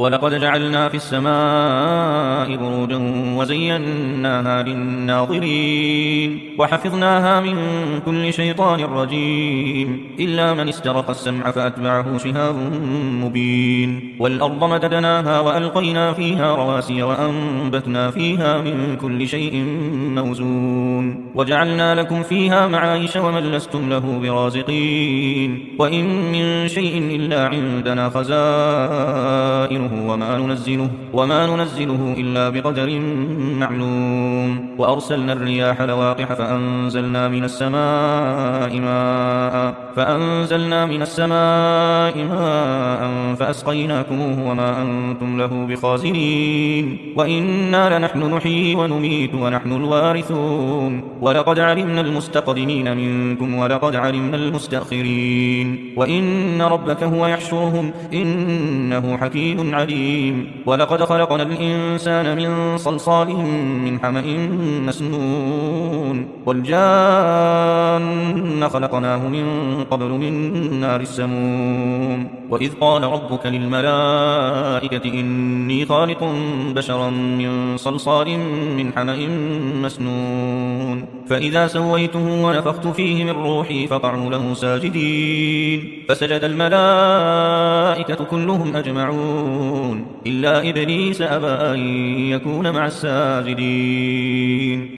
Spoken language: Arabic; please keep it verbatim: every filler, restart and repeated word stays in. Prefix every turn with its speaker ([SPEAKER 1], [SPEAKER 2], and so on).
[SPEAKER 1] ولقد جعلنا في السماء بروجا وزيناها للناظرين وحفظناها من كل شيطان رجيم إلا من استرق السمع فأتبعه شهاب مبين والأرض مددناها وألقينا فيها رواسي وأنبتنا فيها من كل شيء موزون وجعلنا لكم فيها معايش ومن لستم له برازقين وإن من شيء إلا عندنا خزائنه وما ننزله, وما ننزله إلا بقدر معلوم وأرسلنا الرياح لواقح فأنزلنا من السماء ماء فأنزلنا من السماء ماء فأسقيناكموه وما أنتم له بخازنين وإنا لنحن نحيي ونميت ونحن الوارثون ولقد علمنا المستقدمين منكم ولقد علمنا المستأخرين وإن ربك هو يحشرهم إنه حكيم عليم ولقد خلقنا الإنسان من صلصال من حمأ مسنون والجان خلقناه من قبل من نار السموم وإذ قال ربك للملائكة إني خالق بشرا من صلصال من حمأ مسنون فإذا سويته ونفخت فيه من روحي فقعوا له ساجدين فسجد الملائكة كلهم أجمعون إلا إبليس أبى أن يكون مع الساجدين